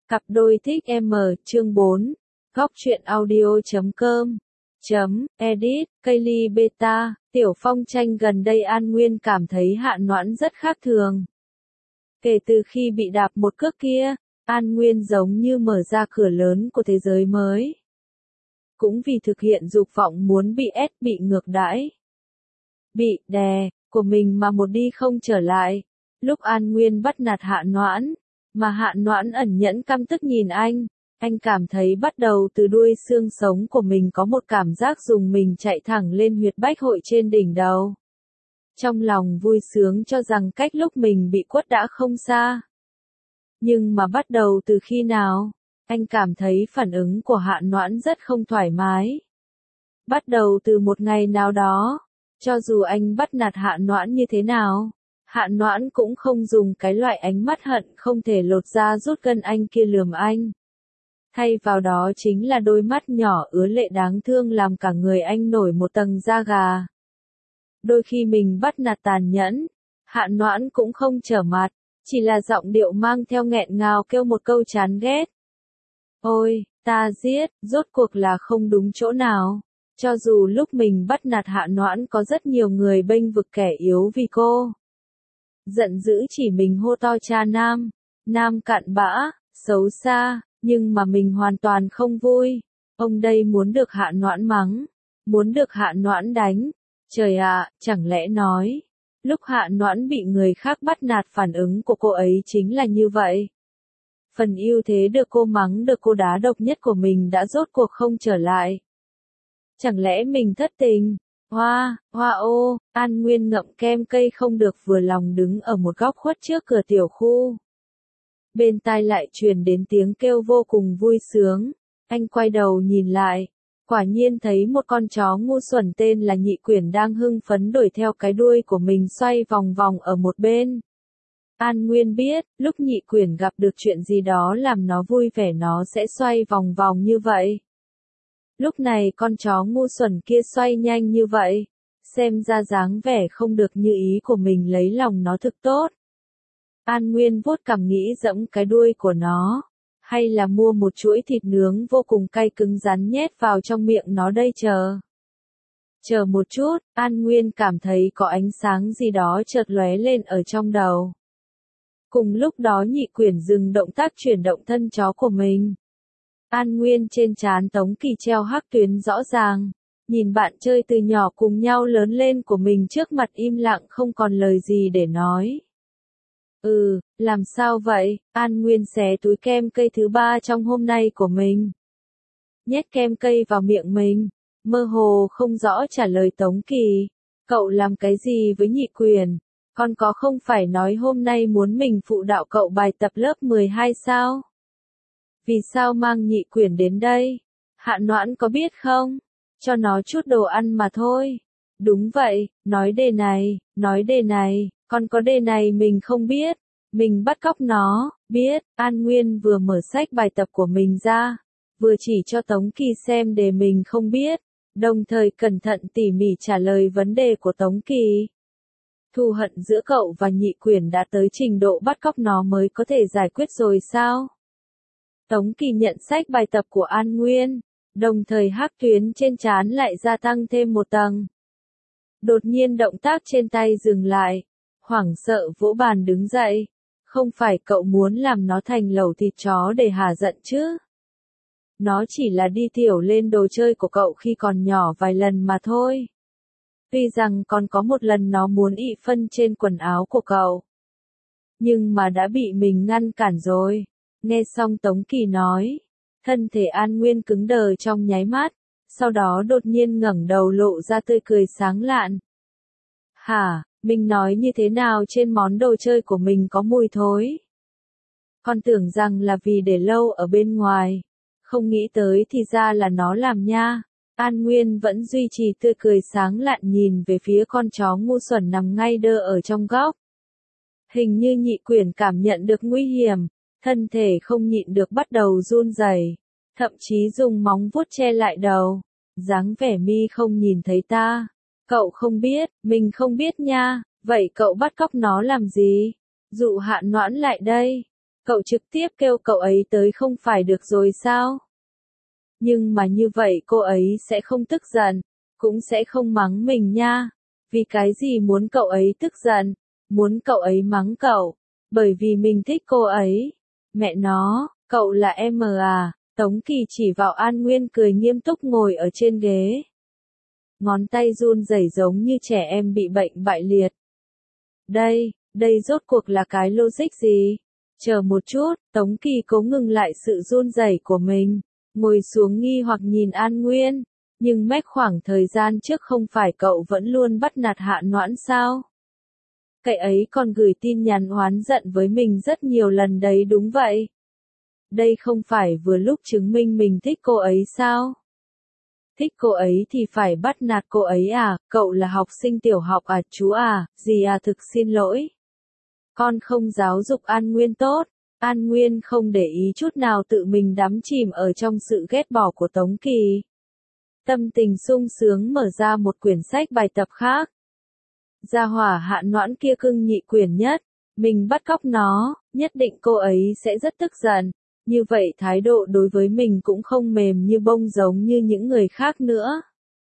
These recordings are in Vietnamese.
Cặp đôi thích M, chương 4. Góc truyện audio.com. Edit, Kaylee Beta, Tiểu Phong tranh gần đây An Nguyên cảm thấy Hạ Noãn rất khác thường. Kể từ khi bị đạp một cước kia, An Nguyên giống như mở ra cửa lớn của thế giới mới. Cũng vì thực hiện dục vọng muốn bị ngược đãi, bị đè của mình mà một đi không trở lại. Lúc An Nguyên bắt nạt Hạ Noãn, mà Hạ Noãn ẩn nhẫn căm tức nhìn anh cảm thấy bắt đầu từ đuôi xương sống của mình có một cảm giác dùng mình chạy thẳng lên huyệt bách hội trên đỉnh đầu. Trong lòng vui sướng cho rằng cách lúc mình bị quất đã không xa. Nhưng mà bắt đầu từ khi nào, anh cảm thấy phản ứng của Hạ Noãn rất không thoải mái. Bắt đầu từ một ngày nào đó, cho dù anh bắt nạt Hạ Noãn như thế nào, Hạ Noãn cũng không dùng cái loại ánh mắt hận không thể lột da rút gân anh kia lườm anh. Thay vào đó chính là đôi mắt nhỏ ứa lệ đáng thương làm cả người anh nổi một tầng da gà. Đôi khi mình bắt nạt tàn nhẫn, Hạ Noãn cũng không trở mặt, chỉ là giọng điệu mang theo nghẹn ngào kêu một câu chán ghét. Ôi, ta giết, rốt cuộc là không đúng chỗ nào. Cho dù lúc mình bắt nạt Hạ Noãn có rất nhiều người bênh vực kẻ yếu vì cô giận dữ chỉ mình hô to cha nam cặn bã, xấu xa, nhưng mà mình hoàn toàn không vui. Ông đây muốn được Hạ Noãn mắng, muốn được Hạ Noãn đánh. Trời ạ, chẳng lẽ nói, lúc Hạ Noãn bị người khác bắt nạt phản ứng của cô ấy chính là như vậy. Phần ưu thế được cô mắng được cô đá độc nhất của mình đã rốt cuộc không trở lại. Chẳng lẽ mình thất tình? Hoa ô, An Nguyên ngậm kem cây không được vừa lòng đứng ở một góc khuất trước cửa tiểu khu. Bên tai lại truyền đến tiếng kêu vô cùng vui sướng. Anh quay đầu nhìn lại, quả nhiên thấy một con chó ngu xuẩn tên là Nhị Quyển đang hưng phấn đuổi theo cái đuôi của mình xoay vòng vòng ở một bên. An Nguyên biết, lúc Nhị Quyển gặp được chuyện gì đó làm nó vui vẻ nó sẽ xoay vòng vòng như vậy. Lúc này con chó ngu xuẩn kia xoay nhanh như vậy, xem ra dáng vẻ không được như ý của mình lấy lòng nó thực tốt. An Nguyên vuốt cằm nghĩ giẫm cái đuôi của nó, hay là mua một chuỗi thịt nướng vô cùng cay cứng rắn nhét vào trong miệng nó đây Chờ một chút, An Nguyên cảm thấy có ánh sáng gì đó chợt lóe lên ở trong đầu. Cùng lúc đó Nhị Quyển dừng động tác chuyển động thân chó của mình. An Nguyên trên trán Tống Kỳ treo hắc tuyến rõ ràng, nhìn bạn chơi từ nhỏ cùng nhau lớn lên của mình trước mặt im lặng không còn lời gì để nói. Làm sao vậy? An Nguyên xé túi kem cây thứ 3 trong hôm nay của mình. Nhét kem cây vào miệng mình, mơ hồ không rõ trả lời Tống Kỳ. Cậu làm cái gì với Nhị Quyển? Con có không phải nói hôm nay muốn mình phụ đạo cậu bài tập lớp 12 sao? Vì sao mang Nhị Quyển đến đây? Hạ Noãn có biết không? Cho nó chút đồ ăn mà thôi. Đúng vậy, nói đề này, con có đề này mình không biết. Mình bắt cóc nó, biết. An Nguyên vừa mở sách bài tập của mình ra, vừa chỉ cho Tống Kỳ xem đề mình không biết, đồng thời cẩn thận tỉ mỉ trả lời vấn đề của Tống Kỳ. Thù hận giữa cậu và Nhị Quyển đã tới trình độ bắt cóc nó mới có thể giải quyết rồi sao? Tống Kỳ nhận sách bài tập của An Nguyên, đồng thời hắc tuyến trên trán lại gia tăng thêm một tầng. Đột nhiên động tác trên tay dừng lại, hoảng sợ vỗ bàn đứng dậy. Không phải cậu muốn làm nó thành lẩu thịt chó để hả giận chứ? Nó chỉ là đi tiểu lên đồ chơi của cậu khi còn nhỏ vài lần mà thôi. Tuy rằng còn có một lần nó muốn ị phân trên quần áo của cậu, nhưng mà đã bị mình ngăn cản rồi. Nghe xong Tống Kỳ nói, thân thể An Nguyên cứng đờ trong nháy mắt, sau đó đột nhiên ngẩng đầu lộ ra tươi cười sáng lạn. Hả, mình nói như thế nào trên món đồ chơi của mình có mùi thối? Con tưởng rằng là vì để lâu ở bên ngoài, không nghĩ tới thì ra là nó làm nha. An Nguyên vẫn duy trì tươi cười sáng lạn nhìn về phía con chó ngu xuẩn nằm ngay đơ ở trong góc. Hình như Nhị Quyển cảm nhận được nguy hiểm, thân thể không nhịn được bắt đầu run rẩy, thậm chí dùng móng vuốt che lại đầu. Dáng vẻ mi không nhìn thấy ta. Cậu không biết, mình không biết nha, vậy cậu bắt cóc nó làm gì? Dụ Hạ Noãn lại đây. Cậu trực tiếp kêu cậu ấy tới không phải được rồi sao? Nhưng mà như vậy cô ấy sẽ không tức giận, cũng sẽ không mắng mình nha. Vì cái gì muốn cậu ấy tức giận, muốn cậu ấy mắng cậu? Bởi vì mình thích cô ấy. Mẹ nó, cậu là em à? Tống Kỳ chỉ vào An Nguyên cười nghiêm túc ngồi ở trên ghế. Ngón tay run rẩy giống như trẻ em bị bệnh bại liệt. Đây rốt cuộc là cái logic gì? Chờ một chút, Tống Kỳ cố ngừng lại sự run rẩy của mình, ngồi xuống nghi hoặc nhìn An Nguyên. Nhưng mách khoảng thời gian trước không phải cậu vẫn luôn bắt nạt Hạ Noãn sao? Cậu ấy còn gửi tin nhắn oán giận với mình rất nhiều lần đấy đúng vậy. Đây không phải vừa lúc chứng minh mình thích cô ấy sao? Thích cô ấy thì phải bắt nạt cô ấy à, cậu là học sinh tiểu học à chú à, gì à thực xin lỗi. Con không giáo dục An Nguyên tốt. An Nguyên không để ý chút nào tự mình đắm chìm ở trong sự ghét bỏ của Tống Kỳ. Tâm tình sung sướng mở ra một quyển sách bài tập khác. Gia hỏa Hạ Noãn kia cưng nhị quyển nhất, mình bắt cóc nó, nhất định cô ấy sẽ rất tức giận. Như vậy thái độ đối với mình cũng không mềm như bông giống như những người khác nữa.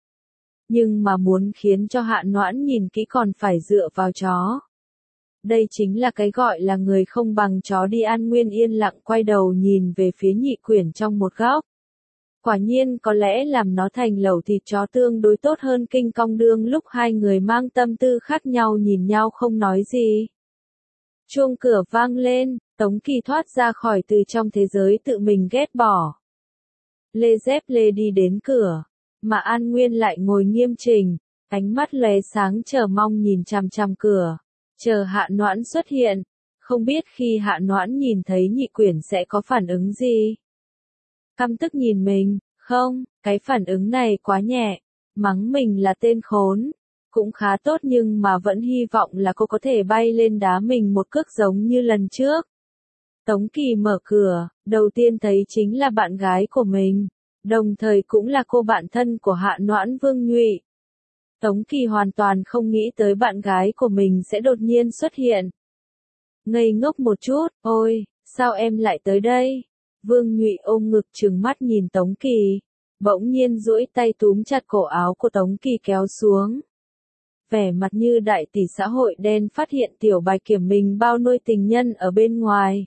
Nhưng mà muốn khiến cho Hạ Noãn nhìn kỹ còn phải dựa vào chó. Đây chính là cái gọi là người không bằng chó đi. An Nguyên yên lặng quay đầu nhìn về phía nhị quyển trong một góc. Quả nhiên có lẽ làm nó thành lẩu thịt chó tương đối tốt hơn Kinh Cong Đương lúc hai người mang tâm tư khác nhau nhìn nhau không nói gì. Chuông cửa vang lên, Tống Kỳ thoát ra khỏi từ trong thế giới tự mình ghét bỏ. Lê dép lê đi đến cửa, mà An Nguyên lại ngồi nghiêm chỉnh, ánh mắt lóe sáng chờ mong nhìn chằm chằm cửa, chờ Hạ Noãn xuất hiện, không biết khi Hạ Noãn nhìn thấy nhị quyển sẽ có phản ứng gì. Căm tức nhìn mình, không, cái phản ứng này quá nhẹ, mắng mình là tên khốn, cũng khá tốt nhưng mà vẫn hy vọng là cô có thể bay lên đá mình một cước giống như lần trước. Tống Kỳ mở cửa, đầu tiên thấy chính là bạn gái của mình, đồng thời cũng là cô bạn thân của Hạ Noãn Vương Nhụy. Tống Kỳ hoàn toàn không nghĩ tới bạn gái của mình sẽ đột nhiên xuất hiện. Ngây ngốc một chút, ôi, sao em lại tới đây? Vương Nhụy ôm ngực trừng mắt nhìn Tống Kỳ, bỗng nhiên duỗi tay túm chặt cổ áo của Tống Kỳ kéo xuống. Vẻ mặt như đại tỷ xã hội đen phát hiện tiểu Bạch Kiểm mình bao nuôi tình nhân ở bên ngoài.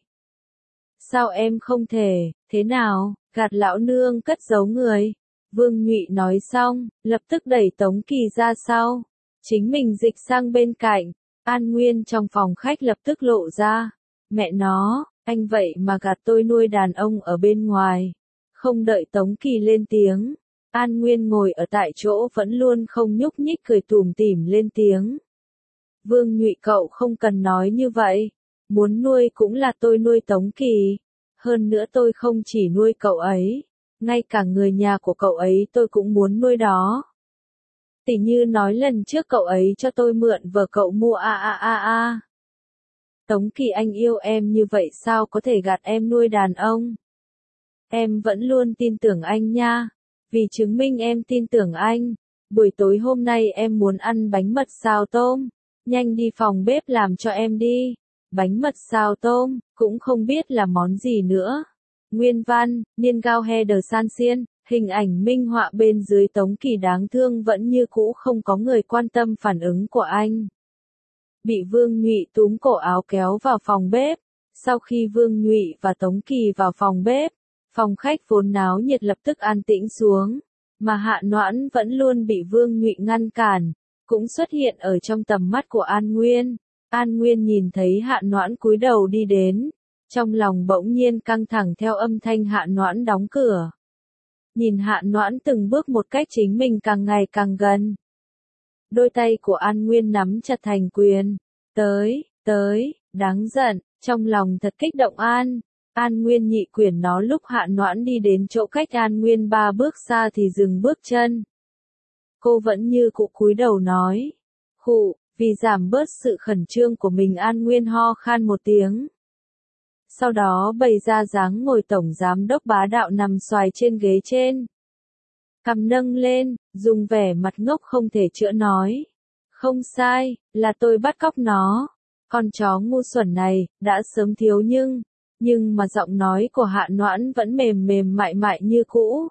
Sao em không thể, thế nào, gạt lão nương cất giấu người. Vương Nhụy nói xong, lập tức đẩy Tống Kỳ ra sau. Chính mình dịch sang bên cạnh, An Nguyên trong phòng khách lập tức lộ ra. Mẹ nó, anh vậy mà gạt tôi nuôi đàn ông ở bên ngoài. Không đợi Tống Kỳ lên tiếng, An Nguyên ngồi ở tại chỗ vẫn luôn không nhúc nhích cười tủm tỉm lên tiếng. Vương Nhụy cậu không cần nói như vậy. Muốn nuôi cũng là tôi nuôi Tống Kỳ. Hơn nữa tôi không chỉ nuôi cậu ấy, ngay cả người nhà của cậu ấy tôi cũng muốn nuôi đó. Tỉ như nói lần trước cậu ấy cho tôi mượn vở cậu mua a. Tống Kỳ anh yêu em như vậy sao có thể gạt em nuôi đàn ông? Em vẫn luôn tin tưởng anh nha. Vì chứng minh em tin tưởng anh, buổi tối hôm nay em muốn ăn bánh mật xào tôm. Nhanh đi phòng bếp làm cho em đi. Bánh mật xào tôm, cũng không biết là món gì nữa. Nguyên văn, Niên Gao He Đờ San Xiên, hình ảnh minh họa bên dưới Tống Kỳ đáng thương vẫn như cũ không có người quan tâm phản ứng của anh. Bị Vương Nhụy túm cổ áo kéo vào phòng bếp. Sau khi Vương Nhụy và Tống Kỳ vào phòng bếp, phòng khách vốn náo nhiệt lập tức an tĩnh xuống. Mà Hạ Noãn vẫn luôn bị Vương Nhụy ngăn cản, cũng xuất hiện ở trong tầm mắt của An Nguyên. An Nguyên nhìn thấy Hạ Noãn cúi đầu đi đến, trong lòng bỗng nhiên căng thẳng theo âm thanh Hạ Noãn đóng cửa. Nhìn Hạ Noãn từng bước một cách chính mình càng ngày càng gần. Đôi tay của An Nguyên nắm chặt thành quyền. Tới, đáng giận, trong lòng thật kích động An Nguyên nhị quyển nó lúc Hạ Noãn đi đến chỗ cách An Nguyên 3 bước xa thì dừng bước chân. Cô vẫn như cũ cúi đầu nói. Khụ, vì giảm bớt sự khẩn trương của mình An Nguyên ho khan một tiếng. Sau đó bày ra dáng ngồi tổng giám đốc bá đạo nằm xoài trên ghế trên. Cằm nâng lên, dùng vẻ mặt ngốc không thể chữa nói. Không sai, là tôi bắt cóc nó. Con chó ngu xuẩn này, đã sớm thiếu nhưng, Nhưng mà giọng nói của Hạ Noãn vẫn mềm mềm mại mại như cũ.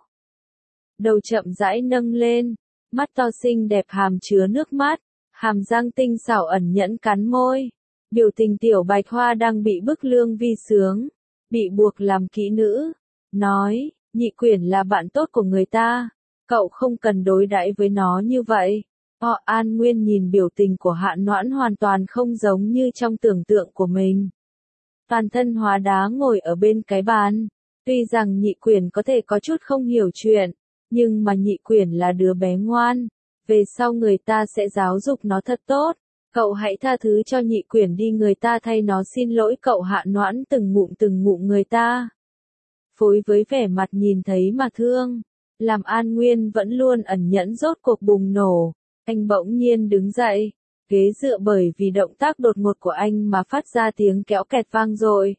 Đầu chậm rãi nâng lên, mắt to xinh đẹp hàm chứa nước mắt, hàm răng tinh xảo ẩn nhẫn cắn môi. Biểu tình Tiểu Bạch Hoa đang bị bức lương vi sướng, bị buộc làm kỹ nữ. Nói, Nhị Quyển là bạn tốt của người ta, cậu không cần đối đãi với nó như vậy. An Nguyên nhìn biểu tình của Hạ Noãn hoàn toàn không giống như trong tưởng tượng của mình. Toàn thân hóa đá ngồi ở bên cái bàn. Tuy rằng Nhị Quyển có thể có chút không hiểu chuyện, nhưng mà Nhị Quyển là đứa bé ngoan. Về sau người ta sẽ giáo dục nó thật tốt. Cậu hãy tha thứ cho Nhị Quyển đi, người ta thay nó xin lỗi cậu. Hạ Noãn từng ngụm người ta. Phối với vẻ mặt nhìn thấy mà thương. Làm An Nguyên vẫn luôn ẩn nhẫn rốt cuộc bùng nổ. Anh bỗng nhiên đứng dậy. Ghế dựa bởi vì động tác đột ngột của anh mà phát ra tiếng kéo kẹt vang dội.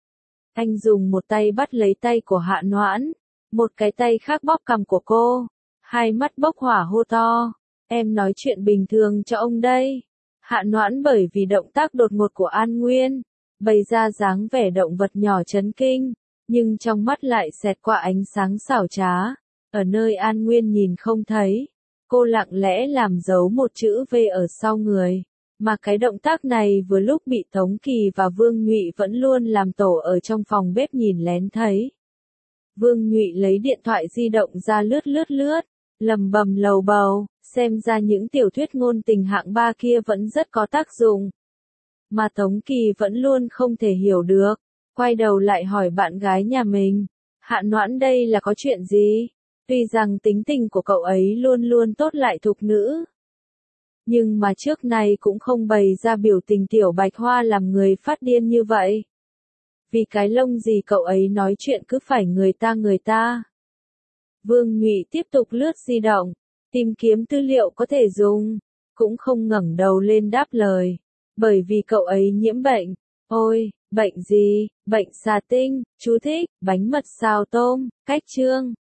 Anh dùng một tay bắt lấy tay của Hạ Noãn, một cái tay khác bóp cằm của cô, hai mắt bốc hỏa hô to, em nói chuyện bình thường cho ông đây. Hạ Noãn bởi vì động tác đột ngột của An Nguyên, bày ra dáng vẻ động vật nhỏ chấn kinh, nhưng trong mắt lại xẹt qua ánh sáng xảo trá, ở nơi An Nguyên nhìn không thấy. Cô lặng lẽ làm dấu một chữ V ở sau người, mà cái động tác này vừa lúc bị Tống Kỳ và Vương Nhụy vẫn luôn làm tổ ở trong phòng bếp nhìn lén thấy. Vương Nhụy lấy điện thoại di động ra lướt, lầm bầm lầu bầu, xem ra những tiểu thuyết ngôn tình hạng ba kia vẫn rất có tác dụng. Mà Tống Kỳ vẫn luôn không thể hiểu được, quay đầu lại hỏi bạn gái nhà mình, Hạ Noãn đây là có chuyện gì? Tuy rằng tính tình của cậu ấy luôn luôn tốt lại thục nữ, nhưng mà trước nay cũng không bày ra biểu tình Tiểu Bạch Hoa làm người phát điên như vậy. Vì cái lông gì cậu ấy nói chuyện cứ phải người ta. Vương Nhụy tiếp tục lướt di động, tìm kiếm tư liệu có thể dùng, cũng không ngẩng đầu lên đáp lời, bởi vì cậu ấy nhiễm bệnh. Ôi, bệnh gì? Bệnh xà tinh. Chú thích, bánh mật xào tôm, cách chương.